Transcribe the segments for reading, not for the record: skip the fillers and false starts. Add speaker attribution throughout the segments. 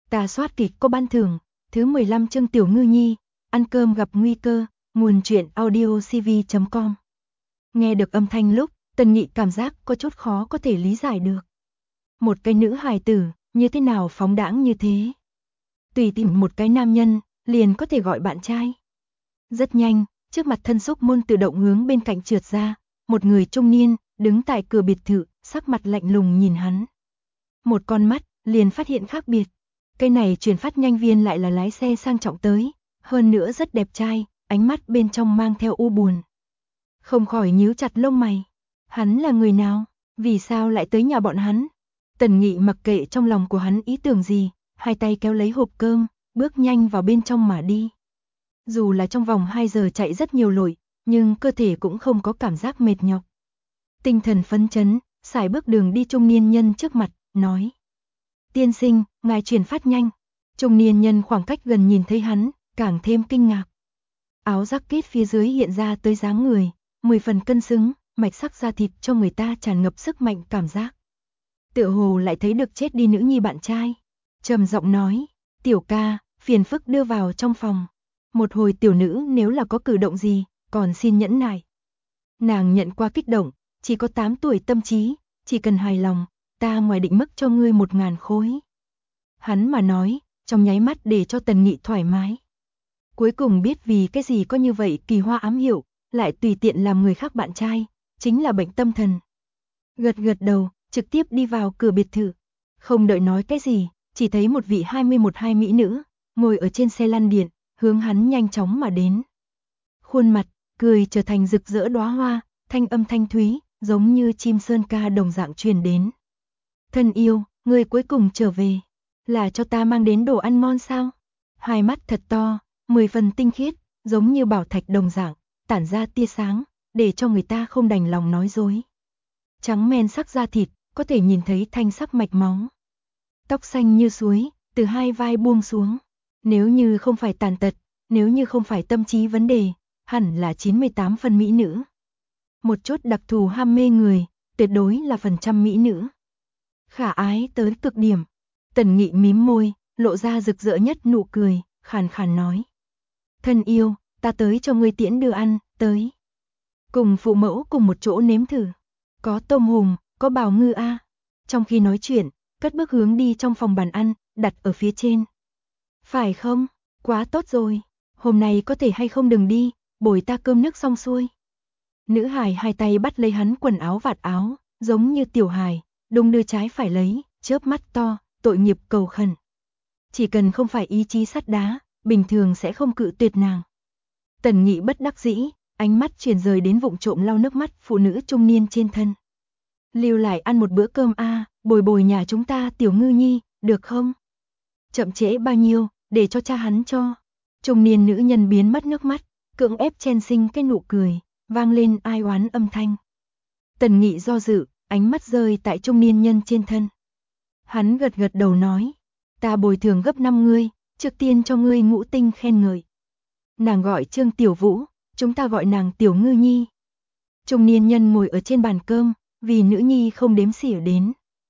Speaker 1: Tà soát kịch có ban thưởng, thứ 15 chương Tiểu Ngư Nhi, ăn cơm gặp nguy cơ, nguồn truyện audiocv.com. Nghe được âm thanh lúc, Tần Nghị cảm giác có chút khó có thể lý giải được. Một cái nữ hài tử, như thế nào phóng đãng như thế? Tùy tìm một cái nam nhân, liền có thể gọi bạn trai. Rất nhanh, trước mặt thân xúc môn tự động hướng bên cạnh trượt ra, một người trung niên, đứng tại cửa biệt thự, sắc mặt lạnh lùng nhìn hắn. Một con mắt, liền phát hiện khác biệt. Cái này truyền phát nhanh viên lại là lái xe sang trọng tới, hơn nữa rất đẹp trai, ánh mắt bên trong mang theo u buồn. Không khỏi nhíu chặt lông mày. Hắn là người nào? Vì sao lại tới nhà bọn hắn? Tần Nghị mặc kệ trong lòng của hắn ý tưởng gì, hai tay kéo lấy hộp cơm, bước nhanh vào bên trong mà đi. Dù là trong vòng 2 giờ chạy rất nhiều lội, nhưng cơ thể cũng không có cảm giác mệt nhọc. Tinh thần phấn chấn, sải bước đường đi trung niên nhân trước mặt, nói. Tiên sinh, ngài truyền phát nhanh. Trung niên nhân khoảng cách gần nhìn thấy hắn, càng thêm kinh ngạc. Áo jacket phía dưới hiện ra tới dáng người, 10 phần cân xứng, mạch sắc da thịt cho người ta tràn ngập sức mạnh cảm giác. Tựa hồ lại thấy được chết đi nữ nhi bạn trai. Trầm giọng nói, tiểu ca, phiền phức đưa vào trong phòng. Một hồi tiểu nữ nếu là có cử động gì, còn xin nhẫn nại. Nàng nhận qua kích động, chỉ có 8 tuổi tâm trí, chỉ cần hài lòng, ta ngoài định mức cho ngươi 1000 khối. Hắn mà nói, trong nháy mắt để cho Tần Nghị thoải mái. Cuối cùng biết vì cái gì có như vậy kỳ hoa ám hiệu, lại tùy tiện làm người khác bạn trai, chính là bệnh tâm thần. Gật gật đầu, trực tiếp đi vào cửa biệt thự. Không đợi nói cái gì, chỉ thấy một vị 21-2 mỹ nữ, ngồi ở trên xe lăn điện, hướng hắn nhanh chóng mà đến. Khuôn mặt, cười trở thành rực rỡ đóa hoa, thanh âm thanh thúy, giống như chim sơn ca đồng dạng truyền đến. Thân yêu, người cuối cùng trở về, là cho ta mang đến đồ ăn ngon sao? Hai mắt thật to, 10 phần tinh khiết, giống như bảo thạch đồng dạng, tản ra tia sáng, để cho người ta không đành lòng nói dối. Trắng men sắc da thịt, có thể nhìn thấy thanh sắc mạch máu. Tóc xanh như suối, từ hai vai buông xuống. Nếu như không phải tàn tật, nếu như không phải tâm trí vấn đề, hẳn là 98 phần mỹ nữ. Một chút đặc thù ham mê người, tuyệt đối là phần trăm mỹ nữ. Khả ái tới cực điểm. Tần Nghị mím môi, lộ ra rực rỡ nhất nụ cười, khàn khàn nói. Thân yêu, ta tới cho ngươi tiễn đưa ăn, tới. Cùng phụ mẫu cùng một chỗ nếm thử. Có tôm hùm, có bào ngư a. Trong khi nói chuyện, cất bước hướng đi trong phòng bàn ăn, đặt ở phía trên. Phải không? Quá tốt rồi. Hôm nay có thể hay không đừng đi, bồi ta cơm nước xong xuôi. Nữ hài hai tay bắt lấy hắn quần áo vạt áo, giống như tiểu hài, đung đưa trái phải lấy, chớp mắt to, tội nghiệp cầu khẩn. Chỉ cần không phải ý chí sắt đá, bình thường sẽ không cự tuyệt nàng. Tần Nghị bất đắc dĩ, ánh mắt chuyển rời đến vụng trộm lau nước mắt phụ nữ trung niên trên thân. Lưu lại ăn một bữa cơm a, bồi bồi nhà chúng ta Tiểu Ngư Nhi, được không? Chậm trễ bao nhiêu, để cho cha hắn cho. Trung niên nữ nhân biến mất nước mắt, cưỡng ép chen sinh cái nụ cười, vang lên ai oán âm thanh. Tần Nghị do dự, ánh mắt rơi tại trung niên nhân trên thân. Hắn gật gật đầu nói, ta bồi thường gấp 5 ngươi, trước tiên cho ngươi ngũ tinh khen ngợi. Nàng gọi Trương Tiểu Vũ, chúng ta gọi nàng Tiểu Ngư Nhi. Trung niên nhân ngồi ở trên bàn cơm, vì nữ nhi không đếm xỉa đến.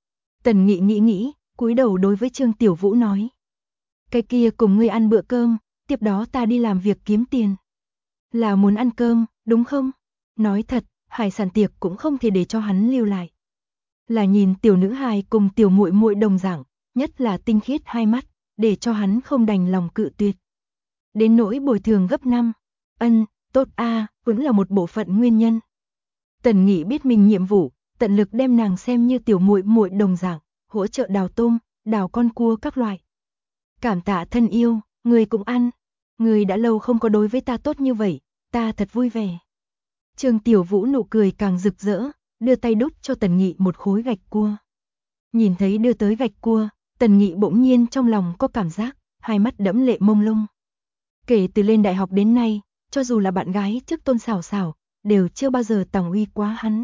Speaker 1: Tần Nghị nghĩ, cúi đầu đối với Trương Tiểu Vũ nói. Cái kia cùng ngươi ăn bữa cơm, tiếp đó ta đi làm việc kiếm tiền. Là muốn ăn cơm, đúng không? Nói thật, hải sản tiệc cũng không thể để cho hắn lưu lại. Là nhìn tiểu nữ hài cùng tiểu muội muội đồng dạng, nhất là tinh khiết hai mắt, để cho hắn không đành lòng cự tuyệt. Đến nỗi bồi thường gấp 5, tốt a, cũng là một bộ phận nguyên nhân. Tần Nghị biết mình nhiệm vụ, tận lực đem nàng xem như tiểu muội muội đồng dạng, hỗ trợ đào tôm, đào con cua các loại. Cảm tạ thân yêu, người cũng ăn. Người đã lâu không có đối với ta tốt như vậy, ta thật vui vẻ. Trương Tiểu Vũ nụ cười càng rực rỡ, đưa tay đút cho Tần Nghị một khối gạch cua. Nhìn thấy đưa tới gạch cua, Tần Nghị bỗng nhiên trong lòng có cảm giác, hai mắt đẫm lệ mông lung. Kể từ lên đại học đến nay, cho dù là bạn gái trước Tôn Sảo Sảo, đều chưa bao giờ tòng uy quá hắn.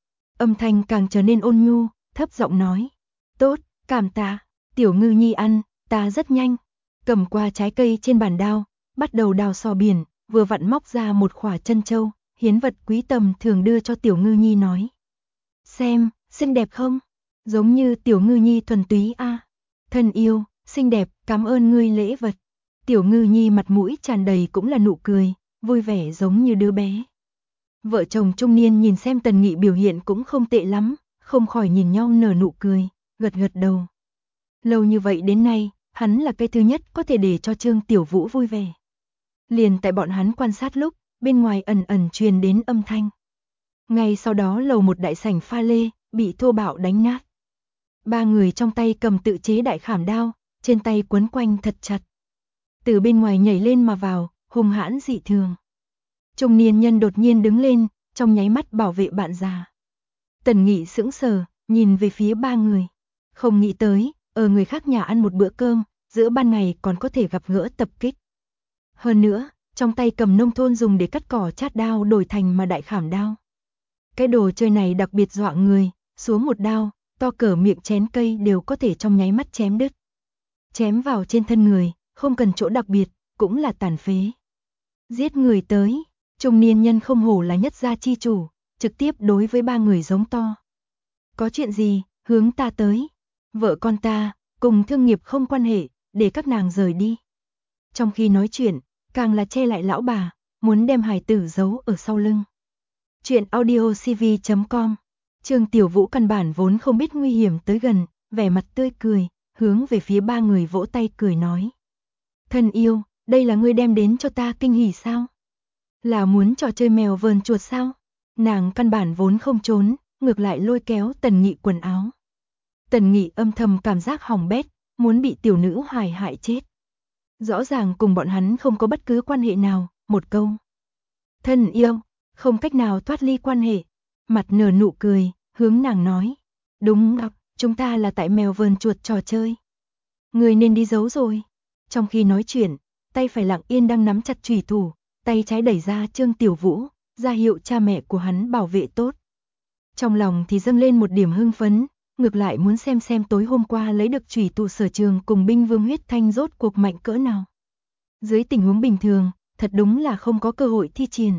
Speaker 1: Âm thanh càng trở nên ôn nhu, thấp giọng nói. Tốt, cảm tạ, Tiểu Ngư Nhi ăn, ta rất nhanh. Cầm qua trái cây trên bàn đao, bắt đầu đào sò biển, vừa vặn móc ra một khỏa trân châu, hiến vật quý tầm thường đưa cho Tiểu Ngư Nhi nói. Xem, xinh đẹp không? Giống như Tiểu Ngư Nhi thuần túy a. Thân yêu, Xinh đẹp, cảm ơn ngươi lễ vật. Tiểu Ngư Nhi mặt mũi tràn đầy cũng là nụ cười, vui vẻ giống như đứa bé. Vợ chồng trung niên nhìn xem Tần Nghị biểu hiện cũng không tệ lắm, không khỏi nhìn nhau nở nụ cười, gật gật đầu. Lâu như vậy đến nay, hắn là cái thứ nhất có thể để cho Trương Tiểu Vũ vui vẻ. Liền tại bọn hắn quan sát lúc, bên ngoài ẩn ẩn truyền đến âm thanh. Ngay sau đó lầu một đại sảnh pha lê, bị thô bạo đánh nát. Ba người trong tay cầm tự chế đại khảm đao, trên tay quấn quanh thật chặt. Từ bên ngoài nhảy lên mà vào, hung hãn dị thường. Trung niên nhân đột nhiên đứng lên, trong nháy mắt bảo vệ bạn già. Tần Nghị sững sờ, nhìn về phía ba người. Không nghĩ tới, ở người khác nhà ăn một bữa cơm, giữa ban ngày còn có thể gặp gỡ tập kích. Hơn nữa, trong tay cầm nông thôn dùng để cắt cỏ chát đao đổi thành mà đại khảm đao. Cái đồ chơi này đặc biệt dọa người, xuống một đao, to cỡ miệng chén cây đều có thể trong nháy mắt chém đứt. Chém vào trên thân người, không cần chỗ đặc biệt, cũng là tàn phế. Giết người tới, trung niên nhân không hổ là nhất gia chi chủ, trực tiếp đối với ba người giống to. Có chuyện gì, hướng ta tới. Vợ con ta, cùng thương nghiệp không quan hệ, để các nàng rời đi. Trong khi nói chuyện, càng là che lại lão bà, muốn đem hài tử giấu ở sau lưng. Chuyện audiocv.com. Trương Tiểu Vũ căn bản vốn không biết nguy hiểm tới gần, vẻ mặt tươi cười, hướng về phía ba người vỗ tay cười nói. Thân yêu, đây là ngươi đem đến cho ta kinh hỉ sao? Là muốn trò chơi mèo vờn chuột sao? Nàng căn bản vốn không trốn, ngược lại lôi kéo Tần Nghị quần áo. Tần Nghị âm thầm cảm giác hỏng bét, muốn bị tiểu nữ hài hại chết. Rõ ràng cùng bọn hắn không có bất cứ quan hệ nào, một câu. Thân yêu, không cách nào thoát ly quan hệ. Mặt nở nụ cười, hướng nàng nói. Đúng ạ, chúng ta là tại mèo vờn chuột trò chơi. Người nên đi giấu rồi. Trong khi nói chuyện, tay phải lặng yên đang nắm chặt chùy thủ, tay trái đẩy ra Trương Tiểu Vũ, ra hiệu cha mẹ của hắn bảo vệ tốt. Trong lòng thì dâng lên một điểm hưng phấn, ngược lại muốn xem tối hôm qua lấy được chùy thủ Sở Trường cùng binh vương huyết thanh rốt cuộc mạnh cỡ nào. Dưới tình huống bình thường, thật đúng là không có cơ hội thi triển.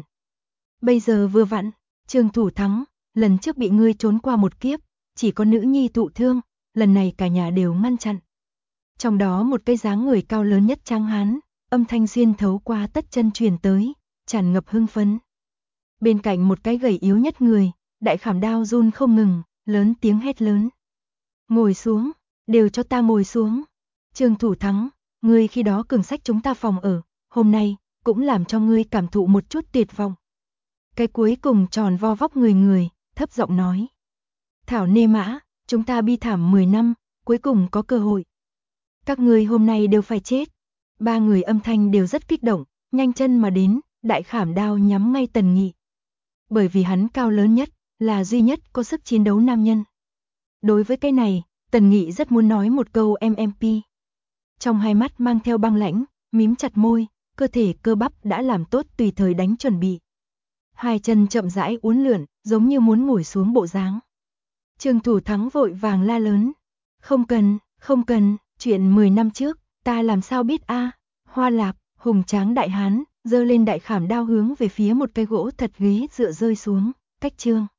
Speaker 1: Bây giờ vừa vặn, Trương Thủ thắng, lần trước bị ngươi trốn qua một kiếp, chỉ có nữ nhi thụ thương, lần này cả nhà đều ngăn chặn. Trong đó một cái dáng người cao lớn nhất tráng hán, âm thanh xuyên thấu qua tất chân truyền tới, tràn ngập hưng phấn. Bên cạnh một cái gầy yếu nhất người, đại khảm đao run không ngừng, lớn tiếng hét lớn. Ngồi xuống, đều cho ta ngồi xuống. Trương Thủ thắng, ngươi khi đó cường sách chúng ta phòng ở, hôm nay, cũng làm cho ngươi cảm thụ một chút tuyệt vọng. Cái cuối cùng tròn vo vóc người, thấp giọng nói. Thảo nê mã, chúng ta bi thảm 10 năm, cuối cùng có cơ hội. Các ngươi hôm nay đều phải chết. Ba người âm thanh đều rất kích động, nhanh chân mà đến, đại khảm đao nhắm ngay Tần Nghị. Bởi vì hắn cao lớn nhất, là duy nhất có sức chiến đấu nam nhân. Đối với cái này, Tần Nghị rất muốn nói một câu MMP. Trong hai mắt mang theo băng lãnh, mím chặt môi, cơ thể cơ bắp đã làm tốt tùy thời đánh chuẩn bị. Hai chân chậm rãi uốn lượn, giống như muốn ngồi xuống bộ dáng. Trương Thủ thắng vội vàng la lớn. Không cần, chuyện 10 năm trước, ta làm sao biết a? Hoa Lạp, hùng tráng đại hán, giơ lên đại khảm đao hướng về phía một cây gỗ thật ghế dựa rơi xuống, cách Trương